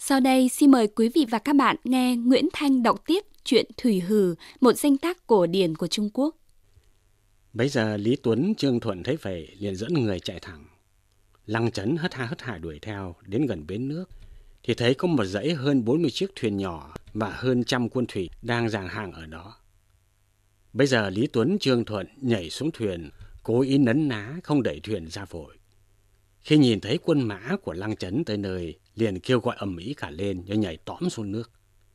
Sau đây xin mời quý vị và các bạn nghe Nguyễn Thanh đọc tiếp truyện Thủy Hử, một danh tác cổ điển của Trung Quốc. Bấy giờ Lý Tuấn, Trương Thuận thấy vậy liền dẫn người chạy thẳng. Lăng Chấn hất hải đuổi theo, đến gần bến nước thì thấy có một dãy hơn 40 chiếc thuyền nhỏ và hơn 100 quân thủy đang dàn hàng ở đó. Bây giờ Lý Tuấn, Trương Thuận nhảy xuống thuyền, cố ý nấn ná không đẩy thuyền ra vội. Khi nhìn thấy quân mã của Lăng Chấn tới nơi, liền kêu gọi ầm ĩ cả lên rồi nhảy tõm xuống nước.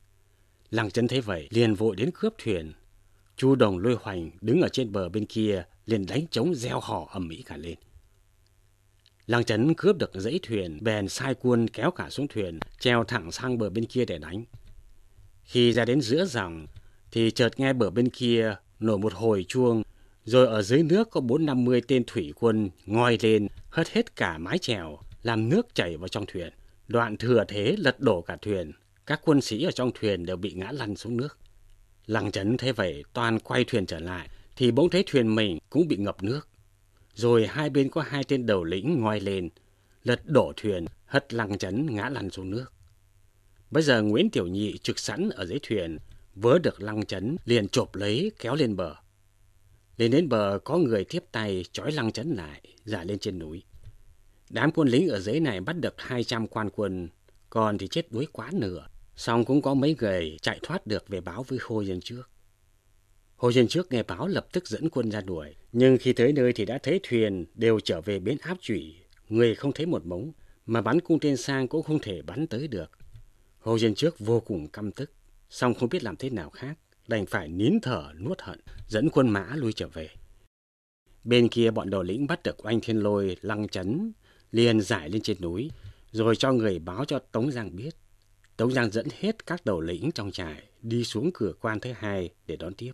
Lăng Chấn thấy vậy liền vội đến cướp thuyền. Chu Đồng, Lôi Hoành đứng ở trên bờ bên kia liền đánh trống reo hò ầm ĩ cả lên. Lăng Chấn cướp được dãy thuyền, bèn sai quân kéo cả xuống thuyền, treo thẳng sang bờ bên kia để đánh. Khi ra đến giữa dòng thì chợt nghe bờ bên kia nổi một hồi chuông, rồi ở dưới nước có 40-50 tên thủy quân ngoi lên hất hết cả mái chèo, làm nước chảy vào trong thuyền. Đoạn thừa thế lật đổ cả thuyền, các quân sĩ ở trong thuyền đều bị ngã lăn xuống nước. Lăng Chấn thấy vậy toàn quay thuyền trở lại thì bỗng thấy thuyền mình cũng bị ngập nước. Rồi hai bên có 2 tên đầu lĩnh ngoi lên, lật đổ thuyền, hất Lăng Chấn ngã lăn xuống nước. Bây giờ Nguyễn Tiểu Nhị trực sẵn ở dưới thuyền, vớ được Lăng Chấn liền chộp lấy kéo lên bờ. Lên đến bờ có người tiếp tay trói Lăng Chấn lại, giải lên trên núi. Đám quân lính ở dưới này bắt được 200 quan quân, còn thì chết đuối quá nửa. Xong cũng có mấy người chạy thoát được về báo với Hồ Dân Trước. Hồ Dân Trước nghe báo lập tức dẫn quân ra đuổi, nhưng khi tới nơi thì đã thấy thuyền đều trở về bến Áp Chủy, người không thấy một mống, mà bắn cung tên sang cũng không thể bắn tới được. Hồ Dân Trước vô cùng căm tức, xong không biết làm thế nào khác, đành phải nín thở nuốt hận, dẫn quân mã lui trở về. Bên kia bọn đầu lĩnh bắt được Oanh Thiên Lôi, Lăng Chấn, liền giải lên trên núi, rồi cho người báo cho Tống Giang biết. Tống Giang dẫn hết các đầu lĩnh trong trại đi xuống cửa quan thứ 2 để đón tiếp.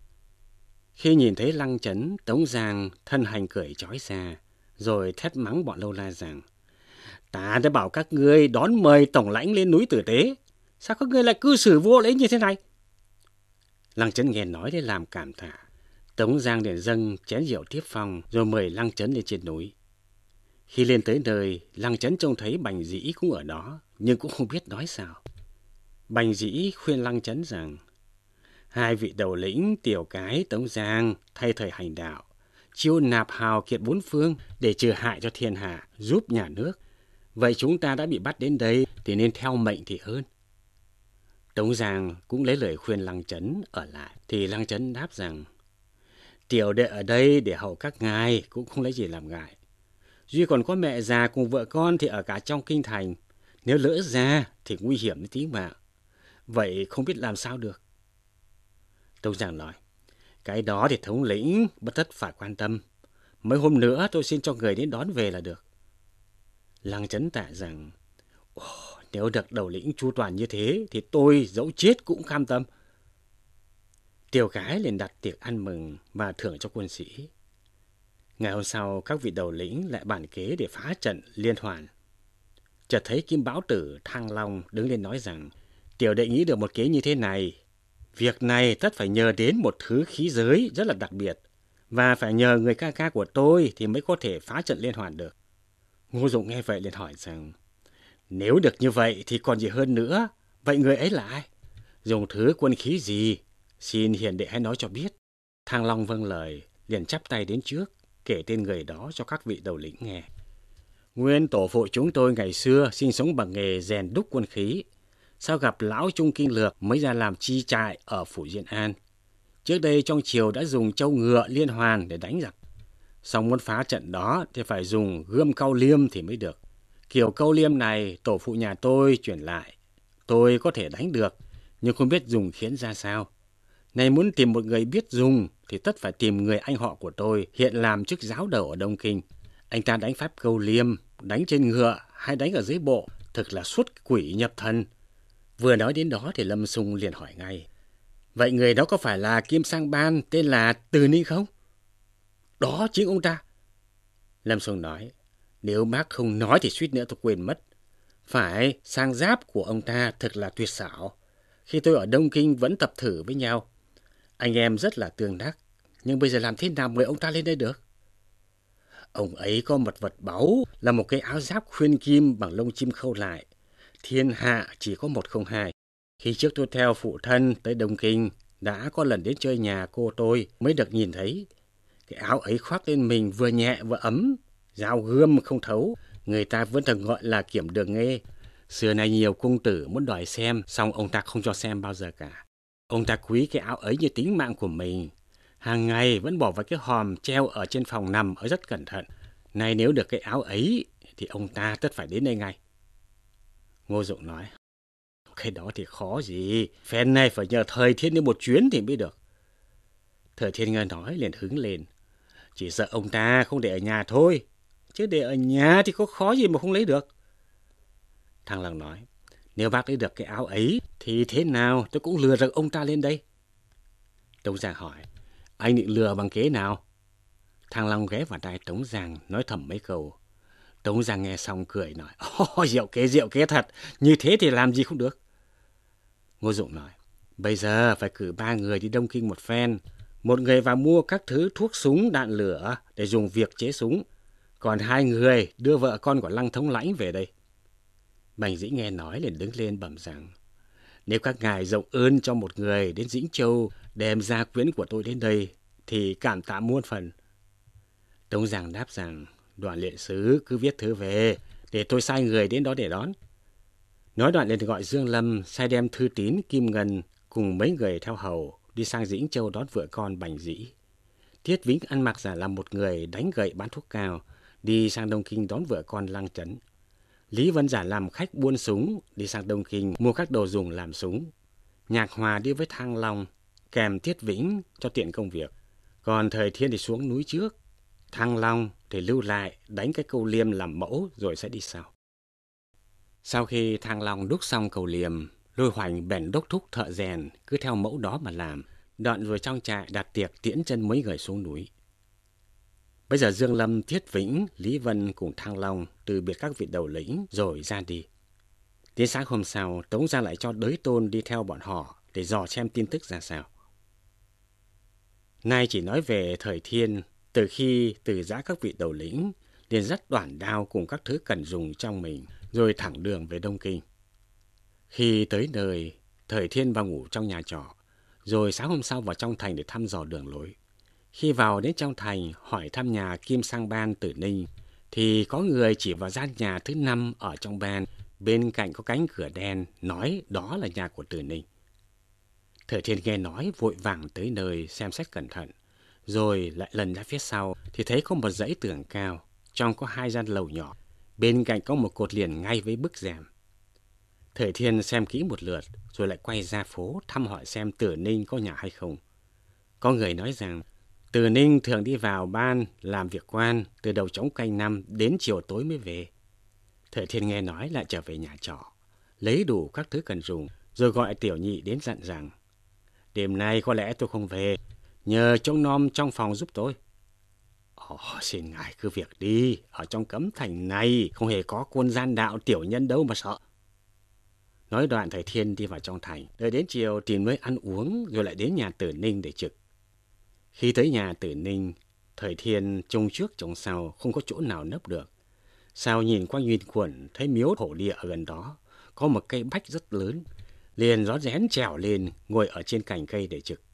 Khi nhìn thấy Lăng Chấn, Tống Giang thân hành cởi trói ra, rồi thét mắng bọn Lâu La rằng: "Ta đã bảo các ngươi đón mời tổng lãnh lên núi tử tế, sao các ngươi lại cư xử vô lễ như thế này?" Lăng Chấn nghe nói để làm cảm tạ, Tống Giang liền dâng chén rượu tiếp phong, rồi mời Lăng Chấn lên trên núi. Khi lên tới nơi, Lăng Chấn trông thấy Bành Dĩ cũng ở đó, nhưng cũng không biết nói sao. Bành Dĩ khuyên Lăng Chấn rằng: "Hai vị đầu lĩnh Tiểu Cái, Tống Giang thay thời hành đạo, chiêu nạp hào kiệt 4 phương để trừ hại cho thiên hạ, giúp nhà nước. Vậy chúng ta đã bị bắt đến đây thì nên theo mệnh thì hơn." Tống Giang cũng lấy lời khuyên Lăng Chấn ở lại, thì Lăng Chấn đáp rằng: "Tiểu đệ ở đây để hầu các ngài cũng không lấy gì làm ngại. Duy còn có mẹ già cùng vợ con thì ở cả trong kinh thành, nếu lỡ ra thì nguy hiểm đến tính mạng. Vậy không biết làm sao được." Tống Giang nói: "Cái đó thì thống lĩnh bất tất phải quan tâm. Mấy hôm nữa tôi xin cho người đến đón về là được." Lăng Chấn tạ rằng: "Nếu được đầu lĩnh chu toàn như thế thì tôi dẫu chết cũng cam tâm." Tiểu Cái liền đặt tiệc ăn mừng và thưởng cho quân sĩ. Ngày hôm sau, các vị đầu lĩnh lại bàn kế để phá trận liên hoàn. Chợt thấy Kim Bảo Tử, Thăng Long đứng lên nói rằng: "Tiểu đệ nghĩ được một kế như thế này. Việc này tất phải nhờ đến một thứ khí giới rất là đặc biệt, và phải nhờ người ca ca của tôi thì mới có thể phá trận liên hoàn được." Ngô Dụng nghe vậy liền hỏi rằng: "Nếu được như vậy thì còn gì hơn nữa, vậy người ấy là ai? Dùng thứ quân khí gì? Xin hiền đệ hãy nói cho biết." Thăng Long vâng lời, liền chắp tay đến trước, kể tên người đó cho các vị đầu lĩnh nghe. "Nguyên tổ phụ chúng tôi ngày xưa sinh sống bằng nghề rèn đúc quân khí, sau gặp lão Trung Kinh Lược mới ra làm chi trại ở phủ Diên An. Trước đây trong triều đã dùng trâu ngựa liên hoàn để đánh giặc. Xong muốn phá trận đó thì phải dùng gươm Cao Liêm thì mới được. Kiểu Cao Liêm này tổ phụ nhà tôi chuyển lại. Tôi có thể đánh được, nhưng không biết dùng khiến ra sao. Này muốn tìm một người biết dùng thì tất phải tìm người anh họ của tôi hiện làm chức giáo đầu ở Đông Kinh. Anh ta đánh pháp Cao Liêm, đánh trên ngựa hay đánh ở dưới bộ, thực là xuất quỷ nhập thần." Vừa nói đến đó thì Lâm Xung liền hỏi ngay: "Vậy người đó có phải là Kim Sang Ban tên là Từ Ninh không?" "Đó chính ông ta." Lâm Xung nói: "Nếu bác không nói thì suýt nữa tôi quên mất. Phải, sang giáp của ông ta thật là tuyệt xảo. Khi tôi ở Đông Kinh vẫn tập thử với nhau. Anh em rất là tương đắc, nhưng bây giờ làm thế nào mời ông ta lên đây được?" "Ông ấy có một vật báu là một cái áo giáp khuyên kim bằng lông chim khâu lại. thiên hạ chỉ có một không hai. Khi trước tôi theo phụ thân tới Đông Kinh, đã có lần đến chơi nhà cô tôi mới được nhìn thấy. Cái áo ấy khoác lên mình vừa nhẹ vừa ấm, dao gươm không thấu, người ta vẫn thường gọi là kiểm đường nghê. Xưa nay nhiều cung tử muốn đòi xem, song ông ta không cho xem bao giờ cả. Ông ta quý cái áo ấy như tính mạng của mình. Hàng ngày vẫn bỏ vào cái hòm treo ở trên phòng nằm ở rất cẩn thận. Nay nếu được cái áo ấy thì ông ta tất phải đến đây ngay. Ngô Dụng nói, cái đó thì khó gì, phen này phải nhờ Thời Thiên đi một chuyến thì mới được. Thời Thiên nghe nói liền hứng lên, chỉ sợ ông ta không để ở nhà thôi, chứ để ở nhà thì có khó gì mà không lấy được. Thằng Long nói, nếu bác lấy được cái áo ấy thì thế nào tôi cũng lừa được ông ta lên đây. Tống Giang hỏi, anh định lừa bằng kế nào? Thằng Long ghé vào tai Tống Giang nói thầm mấy câu. Tống Giang nghe xong cười nói, diệu kế thật, như thế thì làm gì không được. Ngô Dụng nói, bây giờ phải cử 3 người đi Đông Kinh một phen. Một người vào mua các thứ thuốc súng đạn lửa để dùng việc chế súng. Còn 2 người đưa vợ con của Lăng thống lãnh về đây. Bành Dĩ nghe nói liền đứng lên bẩm rằng, nếu các ngài rộng ơn cho một người đến Dĩnh Châu đem gia quyến của tôi đến đây thì cảm tạ muôn phần. Tống Giang đáp rằng, Đoàn Lệ Sứ cứ viết thư về để tôi sai người đến đó để đón. Nói đoạn liền gọi Dương Lâm sai đem Thư Tín, Kim Ngân cùng mấy người theo hầu đi sang Dĩnh Châu đón vợ con Bành Dĩ. Thiết Vĩnh ăn mặc giả làm một người đánh gậy bán thuốc cao đi sang Đông Kinh đón vợ con Lăng Chấn. Lý Vân giả làm khách buôn súng đi sang Đông Kinh mua các đồ dùng làm súng. Nhạc Hòa đi với Thăng Long kèm Thiết Vĩnh cho tiện công việc. Còn Thời Thiên thì xuống núi trước, Thăng Long thì lưu lại đánh cái câu liêm làm mẫu rồi sẽ đi sau. Sau khi Thăng Long đúc xong cầu liềm, Lôi Hoành bèn đốc thúc thợ rèn cứ theo mẫu đó mà làm, đoạn rồi trong trại đặt tiệc tiễn chân mấy người xuống núi. Bây giờ Dương Lâm, Thiết Vĩnh, Lý Vân cùng Thăng Long từ biệt các vị đầu lĩnh rồi ra đi. Đến sáng hôm sau, Tống Giang lại cho Đới Tôn đi theo bọn họ để dò xem tin tức ra sao. Nay chỉ nói về Thời Thiên, từ khi từ giã các vị đầu lĩnh, liền dắt đoản đao cùng các thứ cần dùng trong mình, rồi thẳng đường về Đông Kinh. Khi tới nơi, Thời Thiên vào ngủ trong nhà trọ, rồi sáng hôm sau vào trong thành để thăm dò đường lối. Khi vào đến trong thành hỏi thăm nhà Kim Sang Ban Tử Ninh, thì có người chỉ vào gian nhà thứ 5 ở trong ban, bên cạnh có cánh cửa đen, nói đó là nhà của Tử Ninh. Thời Thiên nghe nói vội vàng tới nơi xem xét cẩn thận, rồi lại lần ra phía sau thì thấy có một dãy tường cao, trong có 2 gian lầu nhỏ, bên cạnh có một cột liền ngay với bức rèm. Thời Thiên xem kỹ một lượt, rồi lại quay ra phố thăm hỏi xem Tử Ninh có nhà hay không. Có người nói rằng Tử Ninh thường đi vào ban làm việc quan từ đầu trống canh năm đến chiều tối mới về. Thời Thiên nghe nói lại trở về nhà trọ, lấy đủ các thứ cần dùng, rồi gọi Tiểu Nhị đến dặn rằng, đêm nay có lẽ tôi không về, nhờ trông nom trong phòng giúp tôi. Xin ngài cứ việc đi, ở trong Cấm Thành này không hề có quân gian đạo tiểu nhân đâu mà sợ. Nói đoạn Thời Thiên đi vào trong thành, đợi đến chiều tìm nơi ăn uống rồi lại đến nhà Tử Ninh để trực. Khi tới nhà Tử Ninh, Thời Thiên trông trước trông sau không có chỗ nào nấp được. Sao nhìn qua nhìn quẩn thấy miếu thổ địa ở gần đó, có một cây bách rất lớn, liền rón rén trèo lên ngồi ở trên cành cây để trực.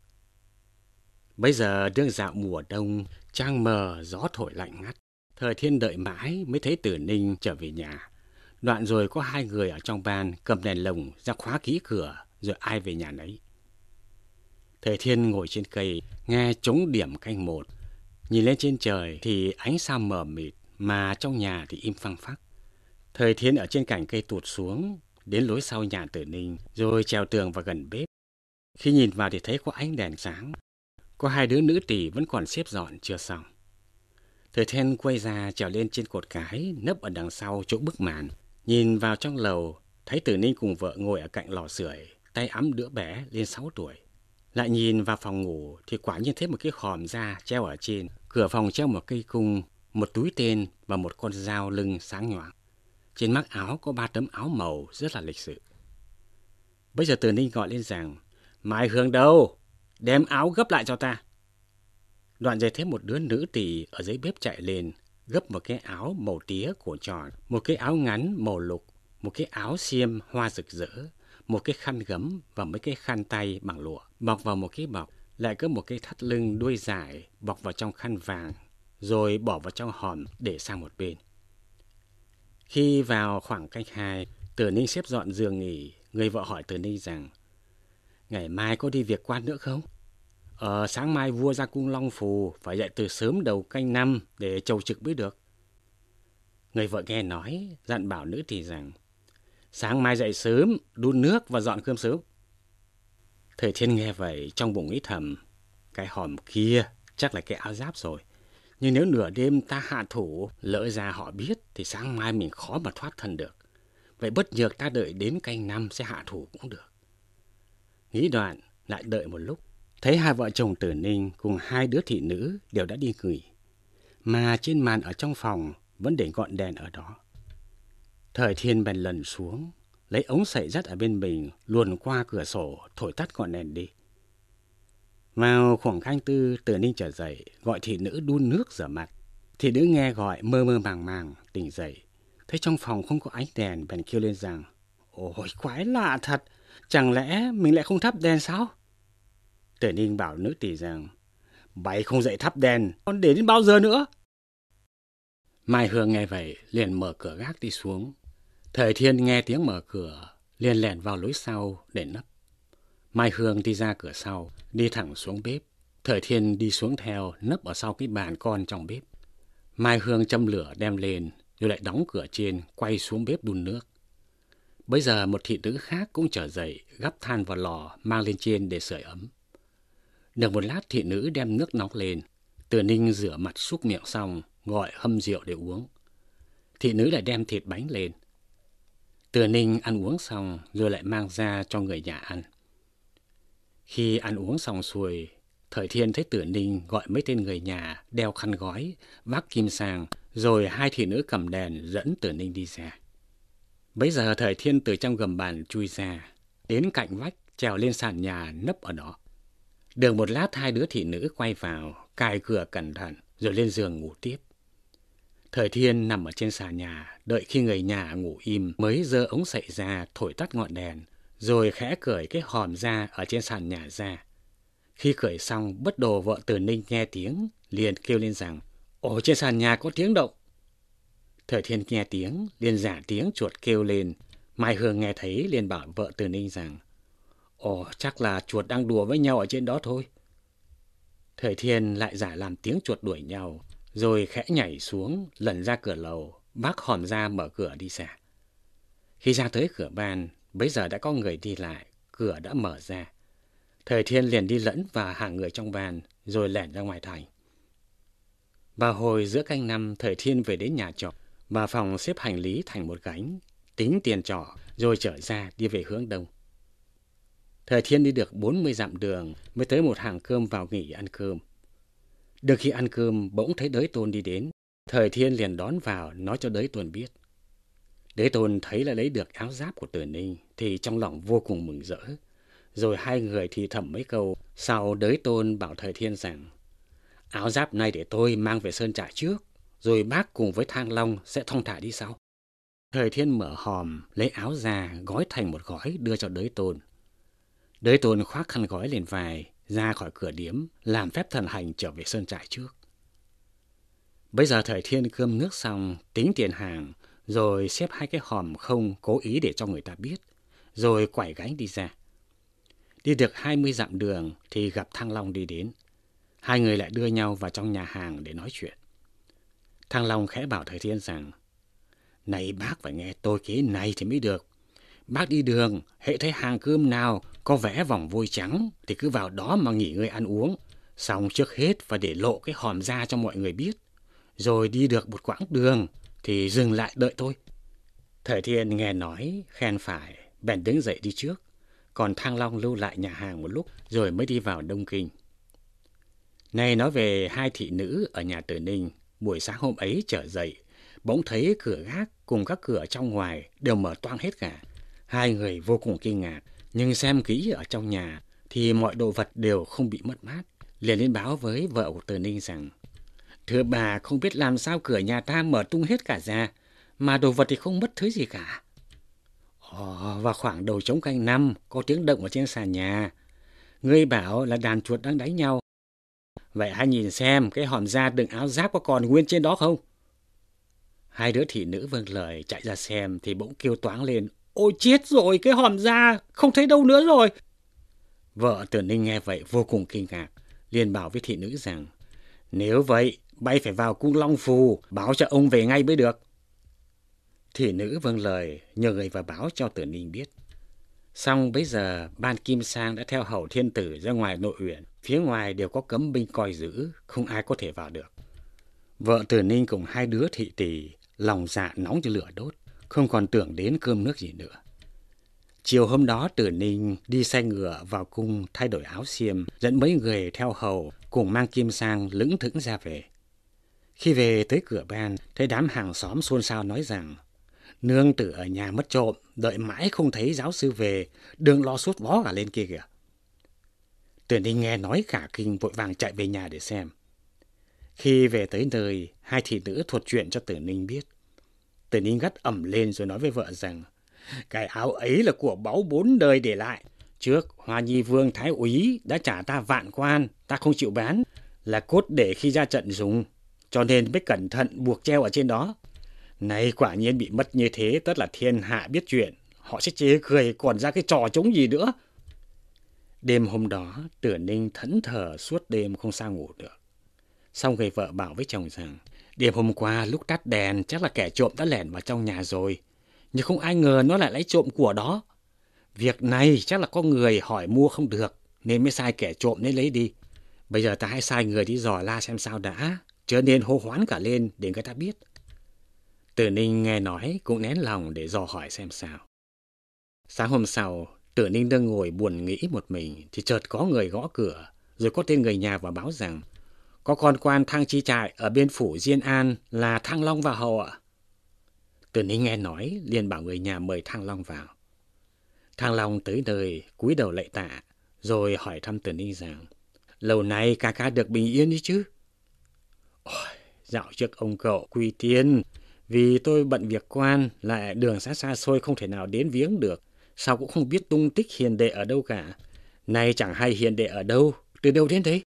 Bây giờ đương dạo mùa đông, trăng mờ gió thổi lạnh ngắt. Thời Thiên đợi mãi mới thấy Tử Ninh trở về nhà. Đoạn rồi có 2 người ở trong ban cầm đèn lồng ra khóa kỹ cửa, rồi ai về nhà nấy. Thời Thiên ngồi trên cây, nghe trống điểm canh 1. Nhìn lên trên trời thì ánh sao mờ mịt, mà trong nhà thì im phăng phắc. Thời Thiên ở trên cành cây tụt xuống, đến lối sau nhà Tử Ninh, rồi trèo tường vào gần bếp. Khi nhìn vào thì thấy có ánh đèn sáng. Có 2 đứa nữ tỳ vẫn còn xếp dọn chưa xong. Thời Thiên quay ra trèo lên trên cột cái, nấp ở đằng sau chỗ bức màn. Nhìn vào trong lầu, thấy Tử Ninh cùng vợ ngồi ở cạnh lò sưởi, tay ẵm đứa bé lên 6 tuổi. Lại nhìn vào phòng ngủ thì quả nhiên thấy một cái khòm da treo ở trên. Cửa phòng treo một cây cung, một túi tên và một con dao lưng sáng nhoáng. Trên mắc áo có 3 tấm áo màu rất là lịch sự. Bây giờ Tử Ninh gọi lên rằng, Mai Hương đâu? Đem áo gấp lại cho ta. Đoạn rồi thấy một đứa nữ tỳ ở dưới bếp chạy lên, gấp một cái áo màu tía cổ tròn, một cái áo ngắn màu lục, một cái áo xiêm hoa rực rỡ, một cái khăn gấm và mấy cái khăn tay bằng lụa, bọc vào một cái bọc, lại có một cái thắt lưng đuôi dài bọc vào trong khăn vàng, rồi bỏ vào trong hòm để sang một bên. Khi vào khoảng canh 2, Tử Ninh xếp dọn giường nghỉ, người vợ hỏi Tử Ninh rằng: "Ngày mai có đi việc quan nữa không?" Sáng mai vua ra cung Long Phù, phải dậy từ sớm đầu canh 5 để chầu trực mới được." Người vợ nghe nói, dặn bảo nữ tỳ rằng: "Sáng mai dậy sớm, đun nước và dọn cơm sớm." Thời Thiên nghe vậy, trong bụng nghĩ thầm: cái hòm kia chắc là cái áo giáp rồi. Nhưng nếu nửa đêm ta hạ thủ, lỡ ra họ biết thì sáng mai mình khó mà thoát thân được. Vậy bất nhược ta đợi đến canh 5 sẽ hạ thủ cũng được. Nghĩ đoạn, lại đợi một lúc, thấy hai vợ chồng Tử Ninh cùng hai đứa thị nữ đều đã đi nghỉ, mà trên màn ở trong phòng vẫn để ngọn đèn ở đó. Thời Thiên bèn lần xuống, lấy ống sậy dắt ở bên mình, luồn qua cửa sổ, thổi tắt ngọn đèn đi. Vào khoảng canh 4, Tử Ninh trở dậy, gọi thị nữ đun nước rửa mặt. Thị nữ nghe gọi mơ mơ màng màng, tỉnh dậy. Thấy trong phòng không có ánh đèn, bèn kêu lên rằng: "Ôi, quái lạ thật, chẳng lẽ mình lại không thắp đèn sao?" Tử Ninh bảo nữ tỳ rằng: "Bày không dậy thắp đèn, còn để đến bao giờ nữa?" Mai Hương nghe vậy, liền mở cửa gác đi xuống. Thời Thiên nghe tiếng mở cửa, liền lẻn vào lối sau để nấp. Mai Hương đi ra cửa sau, đi thẳng xuống bếp. Thời Thiên đi xuống theo, nấp ở sau cái bàn con trong bếp. Mai Hương châm lửa đem lên, rồi lại đóng cửa trên, quay xuống bếp đun nước. Bây giờ một thị nữ khác cũng trở dậy, gắp than vào lò, mang lên trên để sưởi ấm. Được một lát thị nữ đem nước nóng lên. Tử Ninh rửa mặt súc miệng xong, gọi hâm rượu để uống. Thị nữ lại đem thịt bánh lên. Tử Ninh ăn uống xong, rồi lại mang ra cho người nhà ăn. Khi ăn uống xong xuôi, Thời Thiên thấy Tử Ninh gọi mấy tên người nhà đeo khăn gói, vác kim sang, rồi hai thị nữ cầm đèn dẫn Tử Ninh đi ra. Bấy giờ Thời Thiên từ trong gầm bàn chui ra, đến cạnh vách, trèo lên sàn nhà nấp ở đó. Được một lát hai đứa thị nữ quay vào, cài cửa cẩn thận, rồi lên giường ngủ tiếp. Thời Thiên nằm ở trên sàn nhà, đợi khi người nhà ngủ im mới giơ ống sậy ra thổi tắt ngọn đèn, rồi khẽ cởi cái hòm da ở trên sàn nhà ra. Khi cởi xong, bất đồ vợ Tử Ninh nghe tiếng, liền kêu lên rằng: "Ồ, trên sàn nhà có tiếng động." Thời Thiên nghe tiếng, liền giả tiếng chuột kêu lên. Mai Hương nghe thấy, liền bảo vợ Tử Ninh rằng: "Ồ, chắc là chuột đang đùa với nhau ở trên đó thôi." Thời Thiên lại giả làm tiếng chuột đuổi nhau, rồi khẽ nhảy xuống, lẩn ra cửa lầu, vác hòm ra mở cửa đi ra. Khi ra tới cửa ban, bấy giờ đã có người đi lại, cửa đã mở ra. Thời Thiên liền đi lẫn vào hàng người trong ban, rồi lẻn ra ngoài thành. Vào hồi giữa canh 5, Thời Thiên về đến nhà trọ, vào phòng xếp hành lý thành một gánh, tính tiền trọ, rồi trở ra đi về hướng đông. Thời Thiên đi được 40 dặm đường mới tới một hàng cơm vào nghỉ ăn cơm. Được khi ăn cơm, bỗng thấy Đới Tôn đi đến. Thời Thiên liền đón vào, nói cho Đới Tôn biết. Đới Tôn thấy là lấy được áo giáp của Tử Ninh thì trong lòng vô cùng mừng rỡ. Rồi hai người thì thầm mấy câu. Sau Đới Tôn bảo Thời Thiên rằng: "Áo giáp này để tôi mang về sơn trại trước, rồi bác cùng với Thang Long sẽ thong thả đi sau." Thời Thiên mở hòm, lấy áo ra, gói thành một gói đưa cho Đới Tôn. Đới Tôn khoác khăn gói lên vai, ra khỏi cửa điếm, làm phép thần hành trở về sơn trại trước. Bây giờ Thời Thiên cơm nước xong, tính tiền hàng, rồi xếp hai cái hòm không cố ý để cho người ta biết, rồi quải gánh đi ra. Đi được 20 dặm đường thì gặp Thang Long đi đến. Hai người lại đưa nhau vào trong nhà hàng để nói chuyện. Thang Long khẽ bảo Thời Thiên rằng: "Này bác phải nghe tôi kế này thì mới được. Bác đi đường, hễ thấy hàng cơm nào có vẽ vòng vôi trắng thì cứ vào đó mà nghỉ ngơi ăn uống. Xong trước hết phải để lộ cái hòm ra cho mọi người biết. Rồi đi được một quãng đường thì dừng lại đợi tôi." Thời Thiên nghe nói, khen phải, bèn đứng dậy đi trước. Còn Thang Long lưu lại nhà hàng một lúc rồi mới đi vào Đông Kinh. Này nói về hai thị nữ ở nhà Tử Ninh, buổi sáng hôm ấy trở dậy, bỗng thấy cửa gác cùng các cửa trong ngoài đều mở toang hết cả. Hai người vô cùng kinh ngạc, nhưng xem kỹ ở trong nhà thì mọi đồ vật đều không bị mất mát. Liền lên báo với vợ của Tử Ninh rằng: "Thưa bà, không biết làm sao cửa nhà ta mở tung hết cả ra, mà đồ vật thì không mất thứ gì cả." Vào khoảng đầu trống canh năm, có tiếng động ở trên sàn nhà. Ngươi bảo là đàn chuột đang đánh nhau. Vậy hãy nhìn xem cái hòm da đựng áo giáp có còn nguyên trên đó không? Hai đứa thị nữ vâng lời chạy ra xem thì bỗng kêu toáng lên. Ôi chết rồi, cái hòm da không thấy đâu nữa rồi. Vợ Tử Ninh nghe vậy vô cùng kinh ngạc, liền bảo với thị nữ rằng nếu vậy bay phải vào cung Long Phù báo cho ông về ngay mới được. Thị nữ vâng lời nhờ người vào báo cho Tử Ninh biết. Xong bấy giờ Ban Kim Sang đã theo hầu thiên tử ra ngoài nội uyển, phía ngoài đều có cấm binh coi giữ, không ai có thể vào được. Vợ Tử Ninh cùng hai đứa thị tỳ lòng dạ nóng như lửa đốt, không còn tưởng đến cơm nước gì nữa. Chiều hôm đó Tử Ninh đi xe ngựa vào cung thay đổi áo xiêm, dẫn mấy người theo hầu cùng mang Kim Sang lững thững ra về. Khi về tới cửa ban, thấy đám hàng xóm xôn xao nói rằng nương tử ở nhà mất trộm, đợi mãi không thấy giáo sư về, đừng lo sốt vó cả lên kia kìa. Tử Ninh nghe nói cả kinh vội vàng chạy về nhà để xem. Khi về tới nơi, hai thị nữ thuật chuyện cho Tử Ninh biết. Tử Ninh gắt ẩm lên rồi nói với vợ rằng cái áo ấy là của báu 4 đời để lại. Trước Hoa Nhi Vương Thái Úy đã trả ta vạn quan, ta không chịu bán, là cốt để khi ra trận dùng, cho nên mới cẩn thận buộc treo ở trên đó. Này quả nhiên bị mất như thế, tất là thiên hạ biết chuyện, họ sẽ chê cười còn ra cái trò trống gì nữa. Đêm hôm đó, Tử Ninh thẫn thờ suốt đêm không sao ngủ được. Xong người vợ bảo với chồng rằng đêm hôm qua lúc tắt đèn chắc là kẻ trộm đã lẻn vào trong nhà rồi, nhưng không ai ngờ nó lại lấy trộm của đó. Việc này chắc là có người hỏi mua không được nên mới sai kẻ trộm nên lấy đi. Bây giờ ta hãy sai người đi dò la xem sao đã, chớ nên hô hoán cả lên để người ta biết. Tử Ninh nghe nói cũng nén lòng để dò hỏi xem sao. Sáng hôm sau, Tử Ninh đang ngồi buồn nghĩ một mình thì chợt có người gõ cửa, rồi có tên người nhà vào báo rằng có con quan Thang Chi Trại ở bên phủ Diên An là Thăng Long vào hầu ạ. Tử Ninh nghe nói liền bảo người nhà mời Thăng Long vào. Thăng Long tới nơi cúi đầu lạy tạ, rồi hỏi thăm Tử Ninh rằng lâu nay ca ca được bình yên đi chứ? Ôi, dạo trước ông cậu quy tiên, vì tôi bận việc quan lại đường xa xôi không thể nào đến viếng được, sao cũng không biết tung tích hiền đệ ở đâu cả. Nay chẳng hay hiền đệ ở đâu, từ đâu đến đấy?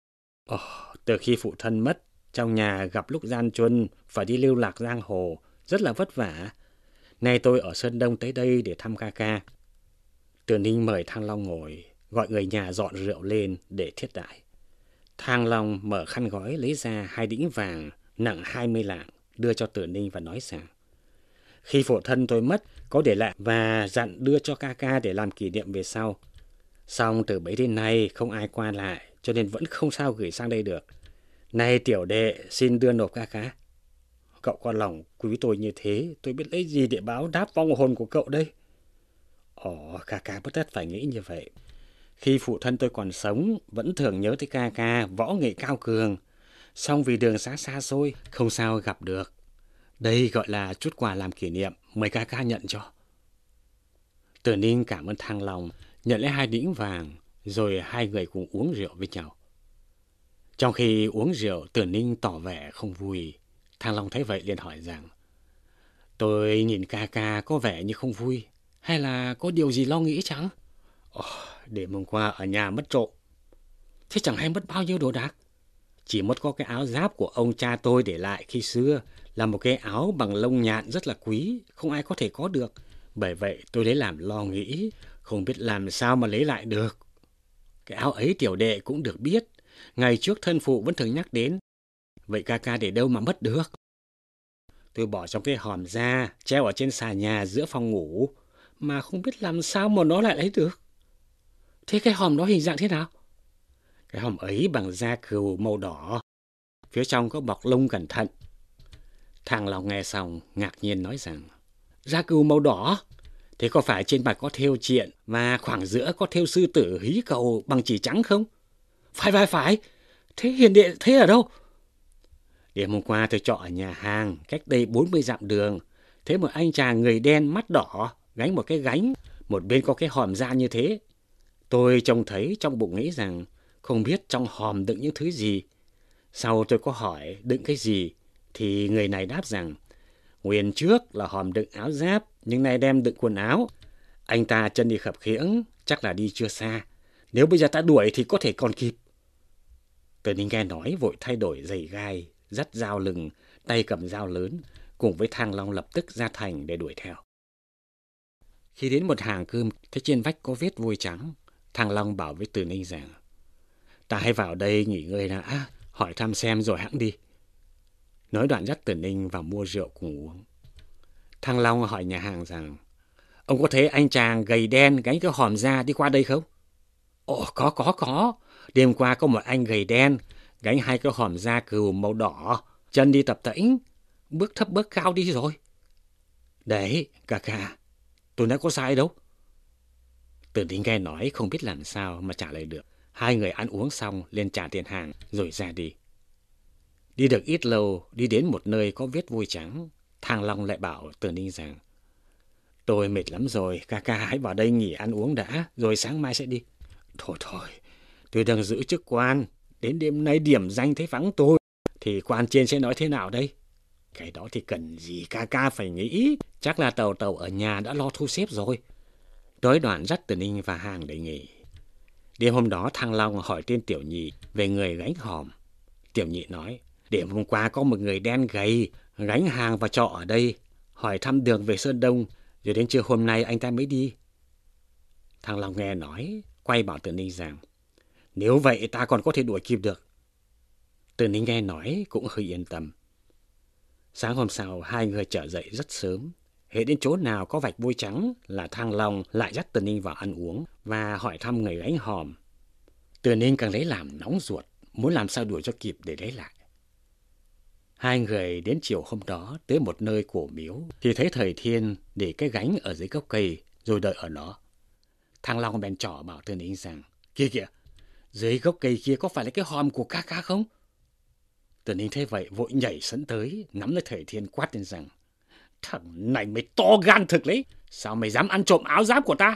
Từ khi phụ thân mất, trong nhà gặp lúc gian truân phải đi lưu lạc giang hồ, rất là vất vả. Nay tôi ở Sơn Đông tới đây để thăm ca ca. Tử Ninh mời Thăng Long ngồi, gọi người nhà dọn rượu lên để thiết đãi. Thăng Long mở khăn gói lấy ra 2 đĩnh vàng nặng 20 lạng, đưa cho Tử Ninh và nói rằng khi phụ thân tôi mất, có để lại và dặn đưa cho ca ca để làm kỷ niệm về sau. Xong từ bấy đến nay không ai qua lại, cho nên vẫn không sao gửi sang đây được. Nay tiểu đệ xin đưa nộp ca ca. Cậu có lòng quý tôi như thế, tôi biết lấy gì để báo đáp vong hồn của cậu đây? Ca ca bất tất phải nghĩ như vậy. Khi phụ thân tôi còn sống, vẫn thường nhớ tới ca ca võ nghệ cao cường. Xong vì đường xa xôi, không sao gặp được. Đây gọi là chút quà làm kỷ niệm, mời ca ca nhận cho. Tử Ninh cảm ơn Thăng Long, nhận lấy 2 đĩnh vàng, rồi hai người cùng uống rượu với nhau. Trong khi uống rượu, Tử Ninh tỏ vẻ không vui. Thăng Long thấy vậy liền hỏi rằng tôi nhìn ca ca có vẻ như không vui, hay là có điều gì lo nghĩ chẳng? Đêm hôm qua ở nhà mất trộm. Thế chẳng hay mất bao nhiêu đồ đạc. Chỉ mất có cái áo giáp của ông cha tôi để lại khi xưa, là một cái áo bằng lông nhạn rất là quý, không ai có thể có được. Bởi vậy tôi lấy làm lo nghĩ, không biết làm sao mà lấy lại được. Cái áo ấy tiểu đệ cũng được biết, ngày trước thân phụ vẫn thường nhắc đến. Vậy ca ca để đâu mà mất được? Tôi bỏ trong cái hòm da, treo ở trên xà nhà giữa phòng ngủ, mà không biết làm sao mà nó lại lấy được. Thế cái hòm đó hình dạng thế nào? Cái hòm ấy bằng da cừu màu đỏ, phía trong có bọc lông cẩn thận. Thằng Long nghe xong ngạc nhiên nói rằng da cừu màu đỏ? Thế có phải trên mặt có thêu triện và khoảng giữa có thêu sư tử hí cầu bằng chỉ trắng không? Phải. Thế hiền đệ thấy ở đâu? Đêm hôm qua tôi trọ ở nhà hàng cách đây 40 dặm đường. Thế một anh chàng người đen mắt đỏ gánh một cái gánh, một bên có cái hòm da như thế. Tôi trông thấy trong bụng nghĩ rằng không biết trong hòm đựng những thứ gì. Sau tôi có hỏi đựng cái gì thì người này đáp rằng nguyên trước là hòm đựng áo giáp, nhưng nay đem đựng quần áo. Anh ta chân đi khập khiễng, chắc là đi chưa xa. Nếu bây giờ ta đuổi thì có thể còn kịp. Từ Ninh nghe nói vội thay đổi giày gai, dắt dao lưng, tay cầm dao lớn, cùng với Thang Long lập tức ra thành để đuổi theo. Khi đến một hàng cơm, thấy trên vách có vết vôi trắng, Thang Long bảo với Từ Ninh rằng: ta hãy vào đây nghỉ ngơi đã, hỏi thăm xem rồi hẵng đi. Nói đoạn dắt Từ Ninh vào mua rượu cùng uống. Thang Long hỏi nhà hàng rằng: ông có thấy anh chàng gầy đen gánh cái hòm da đi qua đây không? Ồ, có. Đêm qua có một anh gầy đen gánh 2 cái hòm da cừu màu đỏ, chân đi tập tễnh, bước thấp bước cao đi rồi. Đấy, ca, tôi nói có sai đâu. Từ Ninh nghe nói không biết làm sao mà trả lời được. Hai người ăn uống xong lên trả tiền hàng rồi ra đi. Đi được ít lâu, đi đến một nơi có vết vôi trắng, Thang Long lại bảo Từ Ninh rằng: tôi mệt lắm rồi, ca hãy vào đây nghỉ ăn uống đã, rồi sáng mai sẽ đi. Thôi, tôi đang giữ chức quan, đến đêm nay điểm danh thấy vắng tôi, thì quan trên sẽ nói thế nào đây? Cái đó thì cần gì ca phải nghĩ, chắc là Tàu ở nhà đã lo thu xếp rồi. Nói đoạn dắt Từ Ninh vào hàng để nghỉ. Đêm hôm đó Thang Long hỏi tên Tiểu Nhị về người gánh hòm. Tiểu Nhị nói: đêm hôm qua có một người đen gầy gánh hàng vào trọ ở đây, hỏi thăm đường về Sơn Đông, rồi đến trưa hôm nay anh ta mới đi. Thang Long nghe nói, quay bảo Từ Ninh rằng: nếu vậy ta còn có thể đuổi kịp được. Từ Ninh nghe nói cũng hơi yên tâm. Sáng hôm sau, hai người trở dậy rất sớm. Hễ đến chỗ nào có vạch vôi trắng là Thang Long lại dắt Từ Ninh vào ăn uống và hỏi thăm người gánh hòm. Từ Ninh càng lấy làm nóng ruột, muốn làm sao đuổi cho kịp để lấy lại. Hai người đến chiều hôm đó tới một nơi cổ miếu thì thấy Thời Thiên để cái gánh ở dưới gốc cây rồi đợi ở đó. Thang Long bèn trỏ bảo Từ Ninh rằng: kìa, dưới gốc cây kia có phải là cái hòm của ca không? Từ Ninh thấy vậy vội nhảy sấn tới, nắm lấy Thời Thiên quát lên rằng: thằng này mày to gan thực đấy, sao mày dám ăn trộm áo giáp của ta?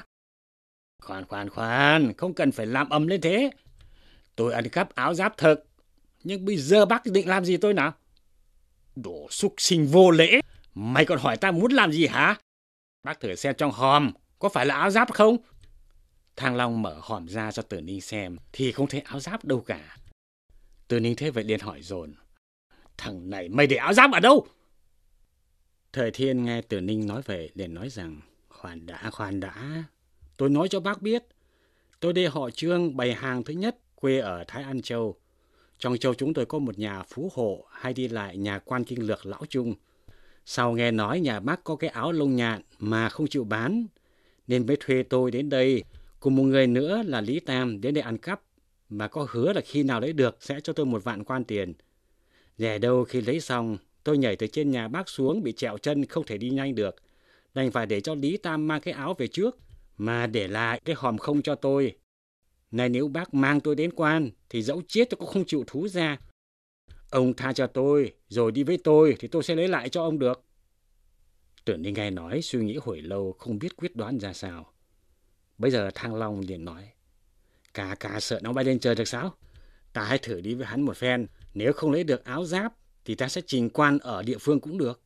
Khoan, không cần phải làm ầm lên thế. Tôi ăn cắp áo giáp thật, nhưng bây giờ bác định làm gì tôi nào? Đồ súc sinh vô lễ, mày còn hỏi ta muốn làm gì hả? Bác thử xem trong hòm có phải là áo giáp không? Thang Long mở hòm ra cho Từ Ninh xem thì không thấy áo giáp đâu cả. Từ Ninh thế vậy liền hỏi dồn: thằng này mày để áo giáp ở đâu? Thời Thiên nghe Từ Ninh nói vậy liền nói rằng: khoan đã, tôi nói cho bác biết. Tôi đây họ Trương, bày hàng thứ nhất, quê ở Thái An Châu. Trong châu chúng tôi có một nhà phú hộ hay đi lại nhà quan kinh lược lão Trung. Sau nghe nói nhà bác có cái áo lông nhạn mà không chịu bán, nên mới thuê tôi đến đây, cùng một người nữa là Lý Tam đến đây ăn cắp, mà có hứa là khi nào lấy được sẽ cho tôi 1 vạn quan tiền. Dè đâu khi lấy xong, tôi nhảy từ trên nhà bác xuống bị trẹo chân không thể đi nhanh được, đành phải để cho Lý Tam mang cái áo về trước, mà để lại cái hòm không cho tôi. Này nếu bác mang tôi đến quan thì dẫu chết tôi cũng không chịu thú ra. Ông tha cho tôi rồi đi với tôi thì tôi sẽ lấy lại cho ông được. Từ Ninh nghe nói suy nghĩ hồi lâu không biết quyết đoán ra sao. Bây giờ Thang Long liền nói: Cả sợ nó bay lên trời được sao? Ta hãy thử đi với hắn một phen, nếu không lấy được áo giáp thì ta sẽ trình quan ở địa phương cũng được.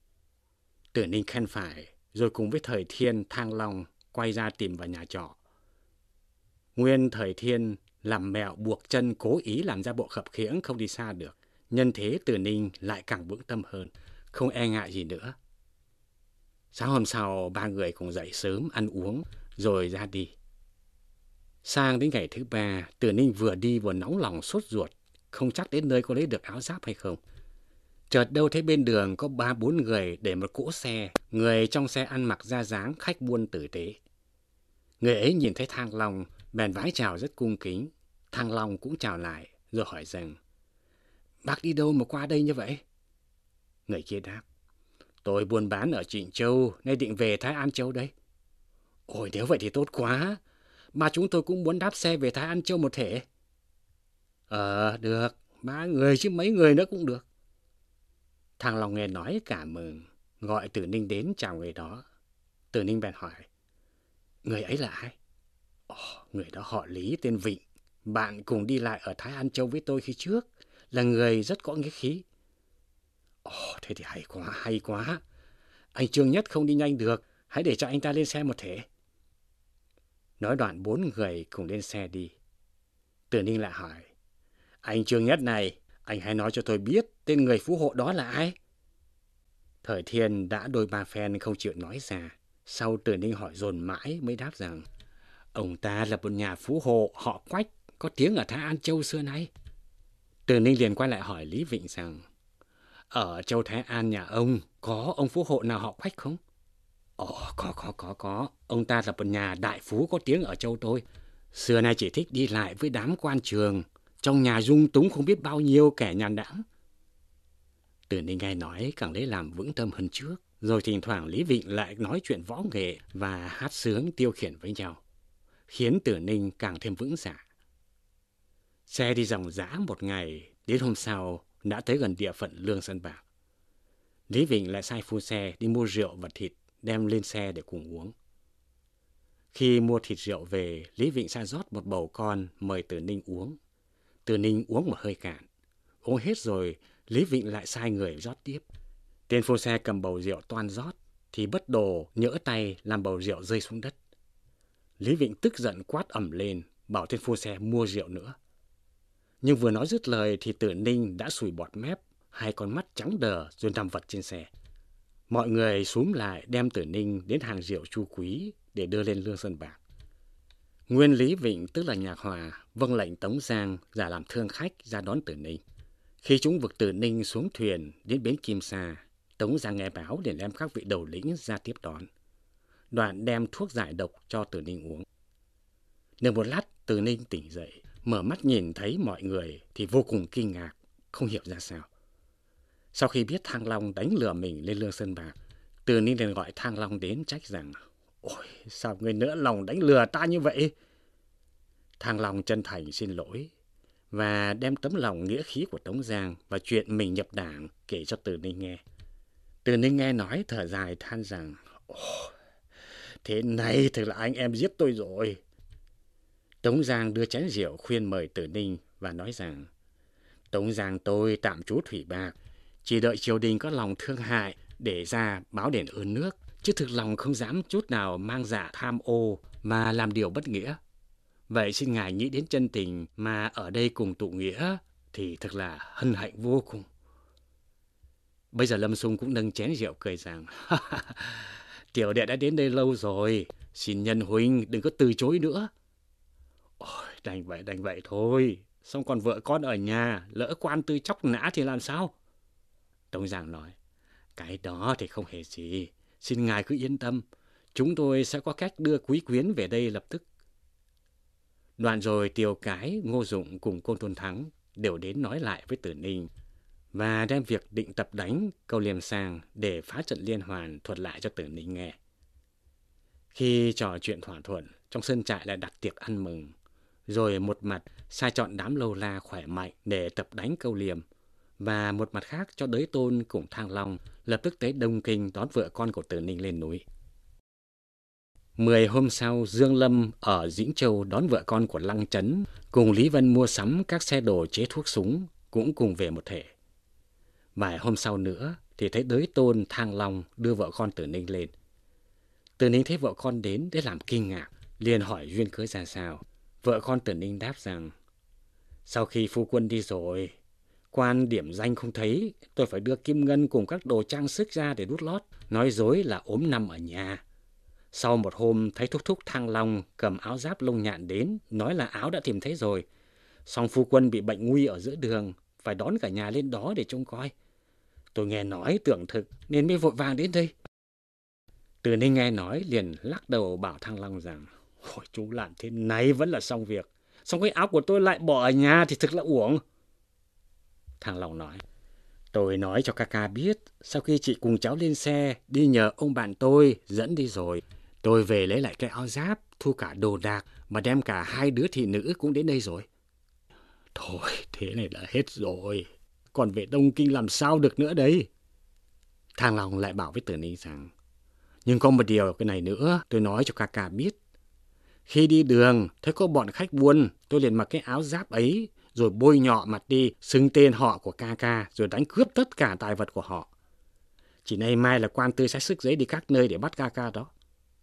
Từ Ninh khen phải, rồi cùng với Thời Thiên, Thang Long quay ra tìm vào nhà trọ. Nguyên Thời Thiên làm mẹo buộc chân cố ý làm ra bộ khập khiễng không đi xa được. Nhân thế Từ Ninh lại càng vững tâm hơn, không e ngại gì nữa. Sáng hôm sau, ba người cùng dậy sớm ăn uống rồi ra đi. Sang đến ngày thứ 3, Từ Ninh vừa đi vừa nóng lòng sốt ruột, không chắc đến nơi có lấy được áo giáp hay không. Chợt đâu thấy bên đường có 3-4 người để một cỗ xe, người trong xe ăn mặc ra dáng khách buôn tử tế. Người ấy nhìn thấy Thang Long, bèn vái chào rất cung kính. Thang Long cũng chào lại, rồi hỏi rằng: bác đi đâu mà qua đây như vậy? Người kia đáp: tôi buôn bán ở Trịnh Châu, nay định về Thái An Châu đây. Ôi nếu vậy thì tốt quá, mà chúng tôi cũng muốn đáp xe về Thái An Châu một thể. Được, 3 người chứ mấy người nữa cũng được. Thang Long nghe nói cảm mừng, gọi Từ Ninh đến chào người đó. Từ Ninh bèn hỏi: người ấy là ai? Người đó họ Lý tên Vịnh, bạn cùng đi lại ở Thái An Châu với tôi khi trước, là người rất có nghĩa khí. Thế thì hay quá. Anh Trương Nhất không đi nhanh được, hãy để cho anh ta lên xe một thể. Nói đoạn 4 người cùng lên xe đi. Từ Ninh lại hỏi, anh Trương Nhất này, anh hãy nói cho tôi biết tên người phú hộ đó là ai? Thời Thiên đã đôi ba phen không chịu nói ra. Sau Từ Ninh hỏi dồn mãi mới đáp rằng, ông ta là một nhà phú hộ họ Quách, có tiếng ở Thái An Châu xưa nay. Từ Ninh liền quay lại hỏi Lý Vịnh rằng, ở châu Thái An nhà ông có ông phú hộ nào họ Quách không? Ồ, có. Ông ta là một nhà đại phú có tiếng ở châu tôi. Xưa nay chỉ thích đi lại với đám quan trường. Trong nhà dung túng không biết bao nhiêu kẻ nhàn đãng. Từ Ninh nghe nói càng lấy làm vững tâm hơn trước. Rồi thỉnh thoảng Lý Vịnh lại nói chuyện võ nghệ và hát sướng tiêu khiển với nhau, khiến Từ Ninh càng thêm vững dạ. Xe đi dòng dã một ngày, đến hôm sau đã tới gần địa phận Lương Sơn Bạc. Lý Vịnh lại sai phu xe đi mua rượu và thịt, đem lên xe để cùng uống. Khi mua thịt rượu về, Lý Vịnh sai rót một bầu con mời Từ Ninh uống. Từ Ninh uống một hơi cạn. Uống hết rồi, Lý Vịnh lại sai người rót tiếp. Tên phu xe cầm bầu rượu toan rót, thì bất đồ nhỡ tay làm bầu rượu rơi xuống đất. Lý Vịnh tức giận quát ầm lên, bảo tên phu xe mua rượu nữa. Nhưng vừa nói dứt lời thì Từ Ninh đã sùi bọt mép, hai con mắt trắng đờ rồi nằm vật trên xe. Mọi người xúm lại đem Từ Ninh đến hàng rượu Chu Quý để đưa lên Lương Sơn Bạc. Nguyên Lý Vịnh tức là Nhạc Hòa vâng lệnh Tống Giang giả làm thương khách ra đón Từ Ninh. Khi chúng vực Từ Ninh xuống thuyền đến bến Kim Sa, Tống Giang nghe báo để đem các vị đầu lĩnh ra tiếp đón. Đoạn đem thuốc giải độc cho Từ Ninh uống. Được một lát, Từ Ninh tỉnh dậy, mở mắt nhìn thấy mọi người thì vô cùng kinh ngạc, không hiểu ra sao. Sau khi biết Thang Long đánh lừa mình lên Lương Sơn Bạc, Từ Ninh liền gọi Thang Long đến trách rằng, ôi, sao người nỡ lòng đánh lừa ta như vậy? Thang Long chân thành xin lỗi và đem tấm lòng nghĩa khí của Tống Giang và chuyện mình nhập đảng kể cho Từ Ninh nghe. Từ Ninh nghe nói thở dài than rằng, ôi, thế này thật là anh em giết tôi rồi. Tống Giang đưa chén rượu khuyên mời Từ Ninh và nói rằng, Tống Giang tôi tạm trú Thủy Bạc, chỉ đợi triều đình có lòng thương hại để ra báo đền ơn nước, chứ thực lòng không dám chút nào mang dạ tham ô mà làm điều bất nghĩa. Vậy xin ngài nghĩ đến chân tình mà ở đây cùng tụ nghĩa thì thật là hân hạnh vô cùng. Bây giờ Lâm Xung cũng nâng chén rượu cười rằng, tiểu đệ đã đến đây lâu rồi, xin nhân huynh đừng có từ chối nữa. Ôi, đành vậy thôi, xong còn vợ con ở nhà, lỡ quan tư chóc nã thì làm sao? Tống Giang nói, cái đó thì không hề gì, xin ngài cứ yên tâm, chúng tôi sẽ có cách đưa quý quyến về đây lập tức. Đoạn rồi Tiều Cái, Ngô Dụng cùng Côn Tôn Thắng đều đến nói lại với Tử Ninh và đem việc định tập đánh Câu Liêm Sang để phá trận liên hoàn thuật lại cho Tử Ninh nghe. Khi trò chuyện thỏa thuận, trong sân trại lại đặt tiệc ăn mừng, rồi một mặt sai chọn đám lâu la khỏe mạnh để tập đánh Câu Liêm, và một mặt khác cho Đới Tôn cùng Thang Long lập tức tới Đông Kinh đón vợ con của Tử Ninh lên núi. 10 hôm sau, Dương Lâm ở Dĩnh Châu đón vợ con của Lăng Chấn, cùng Lý Vân mua sắm các xe đồ chế thuốc súng, cũng cùng về một thể. Vài hôm sau nữa thì thấy Đới Tôn, Thang Long đưa vợ con Tử Ninh lên. Tử Ninh thấy vợ con đến để làm kinh ngạc, liền hỏi duyên cớ ra sao. Vợ con Tử Ninh đáp rằng, sau khi phu quân đi rồi, quan điểm danh không thấy, tôi phải đưa kim ngân cùng các đồ trang sức ra để đút lót, nói dối là ốm nằm ở nhà. Sau một hôm thấy thúc Thang Long cầm áo giáp lông nhạn đến, nói là áo đã tìm thấy rồi. Song phu quân bị bệnh nguy ở giữa đường, phải đón cả nhà lên đó để trông coi. Tôi nghe nói tưởng thực nên mới vội vàng đến đây. Từ Ninh nghe nói liền lắc đầu bảo Thang Long rằng, ôi chú làm thế này vẫn là xong việc. Xong cái áo của tôi lại bỏ ở nhà thì thực là uổng. Thang Long nói, tôi nói cho ca ca biết, sau khi chị cùng cháu lên xe, đi nhờ ông bạn tôi dẫn đi rồi. Tôi về lấy lại cái áo giáp, thu cả đồ đạc, mà đem cả 2 đứa thị nữ cũng đến đây rồi. Thôi, thế này là hết rồi. Còn về Đông Kinh làm sao được nữa đấy. Thang Long lại bảo với Tử Ninh rằng, nhưng có một điều cái này nữa tôi nói cho ca ca biết. Khi đi đường, thấy có bọn khách buôn, tôi liền mặc cái áo giáp ấy, rồi bôi nhọ mặt đi, xưng tên họ của ca ca, rồi đánh cướp tất cả tài vật của họ. Chỉ nay mai là quan tư sẽ sức giấy đi các nơi để bắt ca ca đó.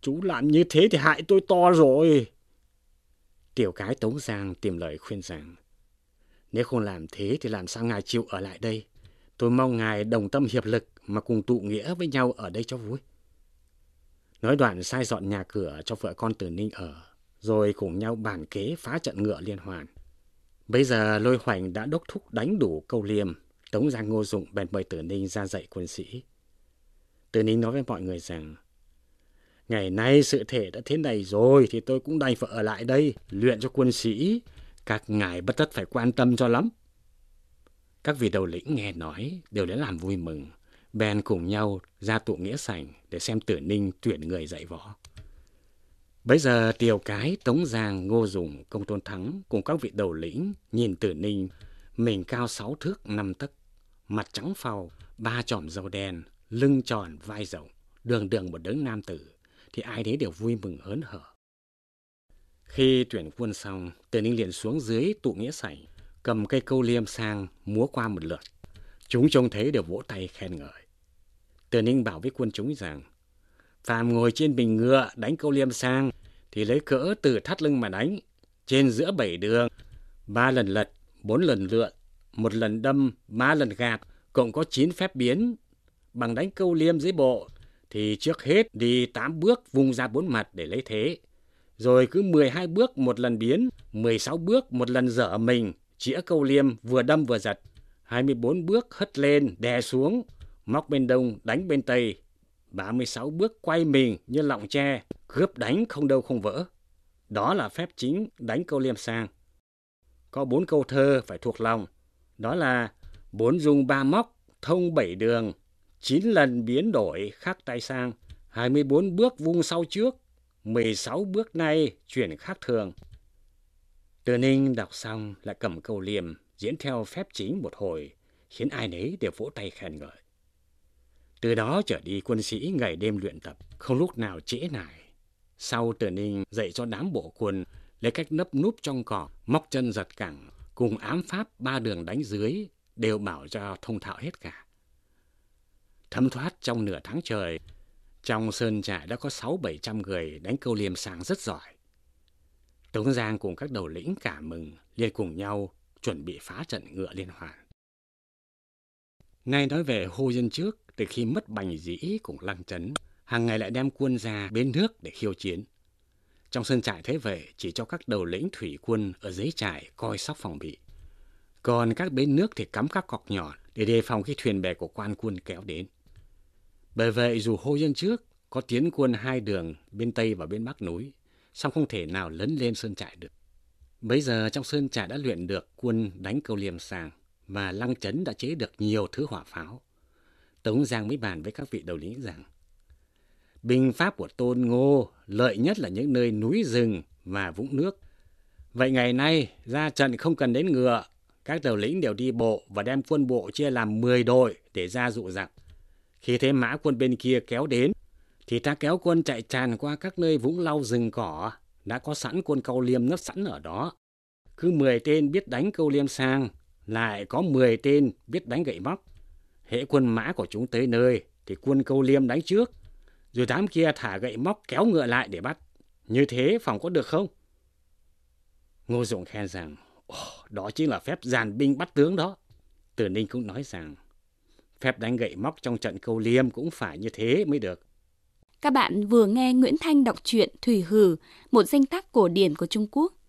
Chú làm như thế thì hại tôi to rồi. Tiểu cái Tống Giang tìm lời khuyên rằng, nếu không làm thế thì làm sao ngài chịu ở lại đây. Tôi mong ngài đồng tâm hiệp lực mà cùng tụ nghĩa với nhau ở đây cho vui. Nói đoạn sai dọn nhà cửa cho vợ con Từ Ninh ở, rồi cùng nhau bàn kế phá trận ngựa liên hoàn. Bây giờ Lôi Hoành đã đốc thúc đánh đủ Câu Liêm, Tống Giang Ngô Dụng bèn mời Từ Ninh ra dạy quân sĩ. Từ Ninh nói với mọi người rằng, ngày nay sự thể đã thế này rồi thì tôi cũng đành phải ở lại đây luyện cho quân sĩ, các ngài bất tất phải quan tâm cho lắm. Các vị đầu lĩnh nghe nói đều đến làm vui mừng, bèn cùng nhau ra tụ nghĩa sảnh để xem Từ Ninh tuyển người dạy võ. Bấy giờ Tiểu Cái, Tống Giang, Ngô Dụng, Công Tôn Thắng cùng các vị đầu lĩnh nhìn Từ Ninh, mình cao 6 thước 5 tấc, mặt trắng phau, 3 chòm râu đen, lưng tròn vai rộng, đường đường một đấng nam tử, thì ai đấy đều vui mừng hớn hở. Khi tuyển quân xong, Từ Ninh liền xuống dưới tụ nghĩa sảnh, cầm cây câu liêm sang múa qua một lượt. Chúng trông thấy đều vỗ tay khen ngợi. Từ Ninh bảo với quân chúng rằng, phàm ngồi trên bình ngựa đánh câu liêm sang thì lấy cỡ từ thắt lưng mà đánh, trên giữa 7 đường, 3 lần lật, 4 lần lượn, 1 lần đâm, 3 lần gạt, cộng có 9 phép biến. Bằng đánh câu liêm dưới bộ thì trước hết đi 8 bước vung ra 4 mặt để lấy thế, rồi cứ 12 bước một lần biến, 16 bước một lần dở mình, chĩa câu liêm vừa đâm vừa giật, 24 bước hất lên đè xuống, móc bên đông đánh bên tây, 36 bước quay mình như lọng tre, cướp đánh không đâu không vỡ. Đó là phép chính đánh câu liêm sang. Có 4 câu thơ phải thuộc lòng, đó là 4 dung 3 móc, thông 7 đường, 9 lần biến đổi khác tay sang, 24 bước vung sau trước, 16 bước nay chuyển khác thường. Từ Ninh đọc xong lại cầm câu liêm diễn theo phép chính một hồi, khiến ai nấy đều vỗ tay khen ngợi. Từ đó trở đi quân sĩ ngày đêm luyện tập, không lúc nào trễ nải. Sau Từ Ninh dạy cho đám bộ quân lấy cách nấp núp trong cỏ, móc chân giật cẳng, cùng ám pháp 3 đường đánh dưới, đều bảo cho thông thạo hết cả. Thấm thoát trong nửa tháng trời, trong sơn trại đã có 600-700 người đánh câu liêm sang rất giỏi. Tống Giang cùng các đầu lĩnh cả mừng, liền cùng nhau chuẩn bị phá trận ngựa liên hoàn. Nay nói về Hồ Dân Trước, từ khi mất Bành Dĩ cùng Lăng Chấn, hàng ngày lại đem quân ra bến nước để khiêu chiến. Trong sơn trại thế vậy, chỉ cho các đầu lĩnh thủy quân ở dưới trại coi sóc phòng bị. Còn các bến nước thì cắm các cọc nhọn để đề phòng khi thuyền bè của quan quân kéo đến. Bởi vậy dù Hồ Dân Trước có tiến quân 2 đường bên Tây và bên Bắc núi, song không thể nào lấn lên sơn trại được. Bấy giờ trong sơn trại đã luyện được quân đánh câu liêm sang, và Lăng Chấn đã chế được nhiều thứ hỏa pháo. Tống Giang mới bàn với các vị đầu lĩnh rằng, binh pháp của Tôn Ngô lợi nhất là những nơi núi rừng và vũng nước. Vậy ngày nay ra trận không cần đến ngựa, các đầu lĩnh đều đi bộ và đem quân bộ chia làm 10 đội để ra dụ giặc. Khi thấy mã quân bên kia kéo đến, thì ta kéo quân chạy tràn qua các nơi vũng lau rừng cỏ, đã có sẵn quân câu liêm nấp sẵn ở đó. Cứ 10 tên biết đánh câu liêm sang, lại có 10 tên biết đánh gậy móc. Hễ quân mã của chúng tới nơi, thì quân câu liêm đánh trước, rồi đám kia thả gậy móc kéo ngựa lại để bắt. Như thế phòng có được không? Ngô Dụng khen rằng, đó chính là phép dàn binh bắt tướng đó. Từ Ninh cũng nói rằng, phép đánh gậy móc trong trận câu liêm cũng phải như thế mới được. Các bạn vừa nghe Nguyễn Thanh đọc truyện Thủy Hử, một danh tác cổ điển của Trung Quốc.